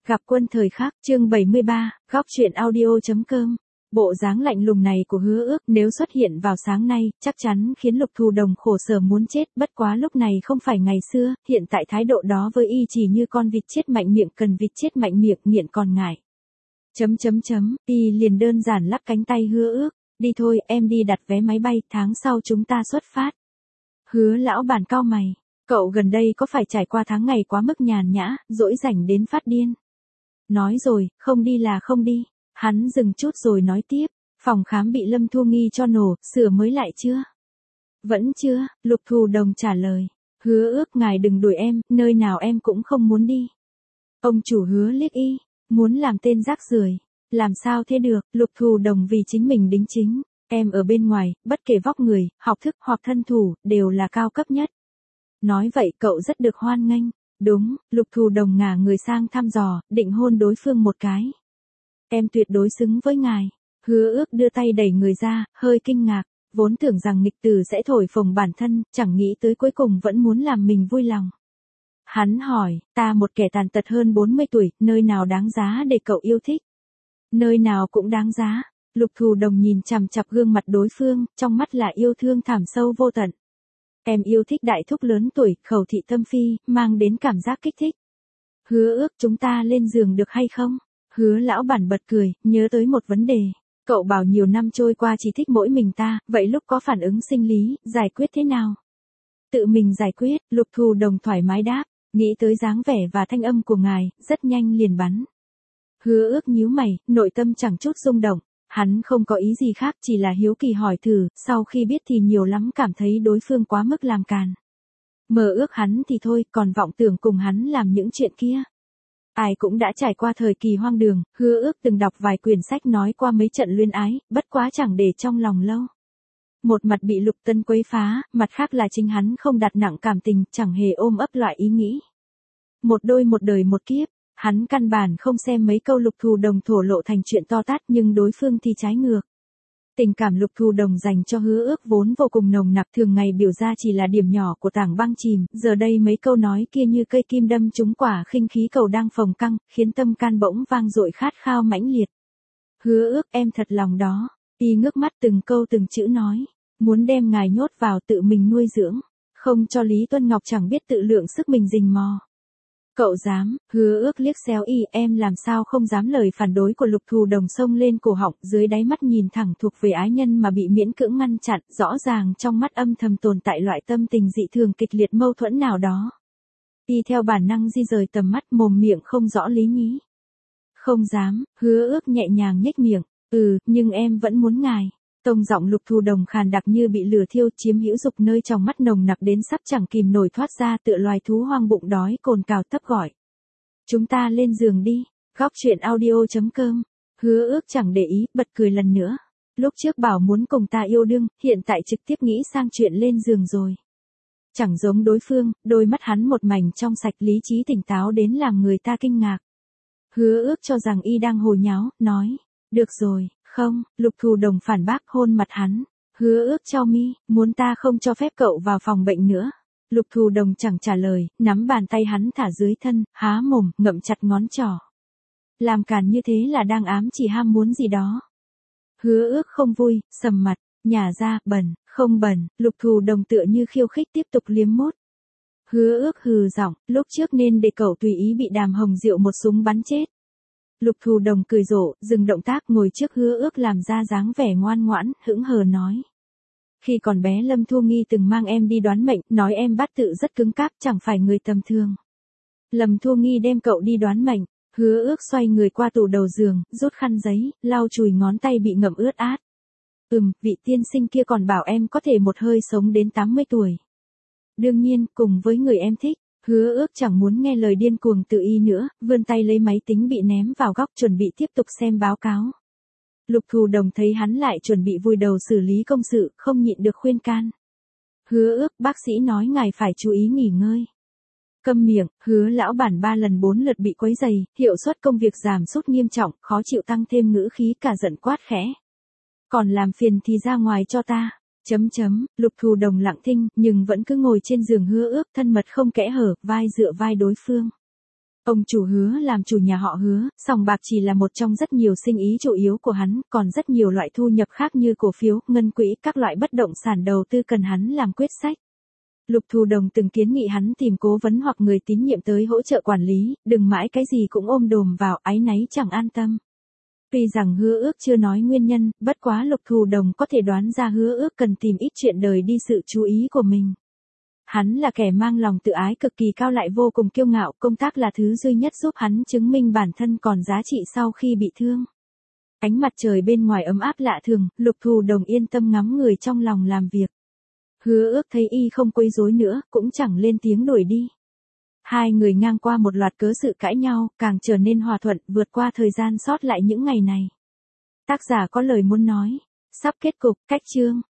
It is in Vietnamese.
Gặp quân thời khắc, chương 73, góc truyện audio.com. Bộ dáng lạnh lùng này của Hứa Ước nếu xuất hiện vào sáng nay, chắc chắn khiến Lục Thù Đồng khổ sở muốn chết, bất quá lúc này không phải ngày xưa, hiện tại thái độ đó với y chỉ như con vịt chết mạnh miệng cần vịt chết mạnh miệng nghiện còn ngại. Y liền đơn giản lắc cánh tay Hứa Ước, đi thôi, em đi đặt vé máy bay, tháng sau chúng ta xuất phát. Hứa lão bản cau mày, cậu gần đây có phải trải qua tháng ngày quá mức nhàn nhã, dỗi rảnh đến phát điên. Nói rồi, không đi là không đi. Hắn dừng chút rồi nói tiếp, phòng khám bị Lâm Thu Nghi cho nổ, sửa mới lại chưa? Vẫn chưa, Lục Thù Đồng trả lời. Hứa Ước ngài đừng đuổi em, nơi nào em cũng không muốn đi. Ông chủ Hứa liếc y, muốn làm tên rác rưởi. Làm sao thế được, Lục Thù Đồng vì chính mình đính chính. Em ở bên ngoài, bất kể vóc người, học thức hoặc thân thủ, đều là cao cấp nhất. Nói vậy cậu rất được hoan nghênh. Đúng, Lục Thù Đồng ngả người sang thăm dò, định hôn đối phương một cái. Em tuyệt đối xứng với ngài. Hứa Ước đưa tay đẩy người ra, hơi kinh ngạc, vốn tưởng rằng nghịch tử sẽ thổi phồng bản thân, chẳng nghĩ tới cuối cùng vẫn muốn làm mình vui lòng. Hắn hỏi, ta một kẻ tàn tật hơn 40 tuổi, nơi nào đáng giá để cậu yêu thích? Nơi nào cũng đáng giá. Lục Thù Đồng nhìn chằm chằm gương mặt đối phương, trong mắt là yêu thương thẳm sâu vô tận. Em yêu thích đại thúc lớn tuổi, khẩu thị tâm phi, mang đến cảm giác kích thích. Hứa Ước chúng ta lên giường được hay không? Hứa lão bản bật cười, nhớ tới một vấn đề. Cậu bảo nhiều năm trôi qua chỉ thích mỗi mình ta, vậy lúc có phản ứng sinh lý, giải quyết thế nào? Tự mình giải quyết, Lục Thù Đồng thoải mái đáp, nghĩ tới dáng vẻ và thanh âm của ngài, rất nhanh liền bắn. Hứa Ước nhíu mày, nội tâm chẳng chút rung động. Hắn không có ý gì khác, chỉ là hiếu kỳ hỏi thử, sau khi biết thì nhiều lắm cảm thấy đối phương quá mức làm càn. Mơ ước hắn thì thôi, còn vọng tưởng cùng hắn làm những chuyện kia. Ai cũng đã trải qua thời kỳ hoang đường, Hứa Ước từng đọc vài quyển sách nói qua mấy trận luyến ái, bất quá chẳng để trong lòng lâu. Một mặt bị Lục Tân quấy phá, mặt khác là chính hắn không đặt nặng cảm tình, chẳng hề ôm ấp loại ý nghĩ. Một đôi một đời một kiếp, hắn căn bản không xem mấy câu Lục Thù Đồng thổ lộ thành chuyện to tát nhưng đối phương thì trái ngược. Tình cảm Lục Thù Đồng dành cho Hứa Ước vốn vô cùng nồng nặc, thường ngày biểu ra chỉ là điểm nhỏ của tảng băng chìm, giờ đây mấy câu nói kia như cây kim đâm trúng quả khinh khí cầu đang phồng căng, khiến tâm can bỗng vang dội khát khao mãnh liệt. Hứa Ước em thật lòng đó, y ngước mắt từng câu từng chữ nói, muốn đem ngài nhốt vào tự mình nuôi dưỡng, không cho Lý Tuân Ngọc chẳng biết tự lượng sức mình rình mò. Cậu dám, Hứa Ước liếc xéo y, em làm sao không dám lời phản đối của Lục Thù Đồng xông lên cổ họng, dưới đáy mắt nhìn thẳng thuộc về ái nhân mà bị miễn cưỡng ngăn chặn, rõ ràng trong mắt âm thầm tồn tại loại tâm tình dị thường kịch liệt mâu thuẫn nào đó. Y theo bản năng di rời tầm mắt, mồm miệng không rõ lý nhí. Không dám, Hứa Ước nhẹ nhàng nhếch miệng, nhưng em vẫn muốn ngài. Tông giọng Lục Thù Đồng khàn đặc như bị lửa thiêu, chiếm hữu dục nơi trong mắt nồng nặc đến sắp chẳng kìm nổi thoát ra, tựa loài thú hoang bụng đói cồn cào thấp gọi. Chúng ta lên giường đi. Góc truyện audio.com. Hứa Ước chẳng để ý, bật cười lần nữa. Lúc trước bảo muốn cùng ta yêu đương, hiện tại trực tiếp nghĩ sang chuyện lên giường rồi. Chẳng giống đối phương, đôi mắt hắn một mảnh trong sạch, lý trí tỉnh táo đến làm người ta kinh ngạc. Hứa Ước cho rằng y đang hồ nháo, nói, được rồi. Không, Lục Thù Đồng phản bác, hôn mặt hắn. Hứa Ước chau mi, muốn ta không cho phép cậu vào phòng bệnh nữa. Lục Thù Đồng chẳng trả lời, nắm bàn tay hắn thả dưới thân, há mồm, ngậm chặt ngón trỏ. Làm càn như thế là đang ám chỉ ham muốn gì đó. Hứa Ước không vui, sầm mặt, nhả ra, bẩn, không bẩn, Lục Thù Đồng tựa như khiêu khích tiếp tục liếm mốt. Hứa Ước hừ giọng, lúc trước nên để cậu tùy ý bị Đàm Hồng Diệu một súng bắn chết. Lục Thù Đồng cười rộ, dừng động tác, ngồi trước Hứa Ước làm ra dáng vẻ ngoan ngoãn, hững hờ nói. Khi còn bé Lâm Thu Nghi từng mang em đi đoán mệnh, nói em bát tự rất cứng cáp, chẳng phải người tầm thường. Lâm Thu Nghi đem cậu đi đoán mệnh, Hứa Ước xoay người qua tủ đầu giường, rút khăn giấy, lau chùi ngón tay bị ngậm ướt át. Vị tiên sinh kia còn bảo em có thể một hơi sống đến 80 tuổi. Đương nhiên, cùng với người em thích. Hứa Ước chẳng muốn nghe lời điên cuồng tự y nữa, vươn tay lấy máy tính bị ném vào góc chuẩn bị tiếp tục xem báo cáo. Lục Thù Đồng thấy hắn lại chuẩn bị vùi đầu xử lý công sự, không nhịn được khuyên can. Hứa Ước, bác sĩ nói ngài phải chú ý nghỉ ngơi. Câm miệng, Hứa lão bản 3 lần 4 lượt bị quấy rầy, hiệu suất công việc giảm sút nghiêm trọng, khó chịu tăng thêm ngữ khí cả giận quát khẽ. Còn làm phiền thì ra ngoài cho ta. Lục Thù Đồng lặng thinh, nhưng vẫn cứ ngồi trên giường Hứa Ước, thân mật không kẽ hở, vai dựa vai đối phương. Ông chủ Hứa làm chủ nhà họ Hứa, sòng bạc chỉ là một trong rất nhiều sinh ý chủ yếu của hắn, còn rất nhiều loại thu nhập khác như cổ phiếu, ngân quỹ, các loại bất động sản đầu tư cần hắn làm quyết sách. Lục Thù Đồng từng kiến nghị hắn tìm cố vấn hoặc người tín nhiệm tới hỗ trợ quản lý, đừng mãi cái gì cũng ôm đồm vào, áy náy chẳng an tâm. Tuy rằng Hứa Ước chưa nói nguyên nhân, bất quá Lục Thù Đồng có thể đoán ra Hứa Ước cần tìm ít chuyện đời đi sự chú ý của mình. Hắn là kẻ mang lòng tự ái cực kỳ cao lại vô cùng kiêu ngạo, công tác là thứ duy nhất giúp hắn chứng minh bản thân còn giá trị sau khi bị thương. Ánh mặt trời bên ngoài ấm áp lạ thường, Lục Thù Đồng yên tâm ngắm người trong lòng làm việc. Hứa Ước thấy y không quấy rối nữa, cũng chẳng lên tiếng đuổi đi. Hai người ngang qua một loạt cớ sự cãi nhau, càng trở nên hòa thuận, vượt qua thời gian sót lại những ngày này. Tác giả có lời muốn nói. Sắp kết cục, cách chương.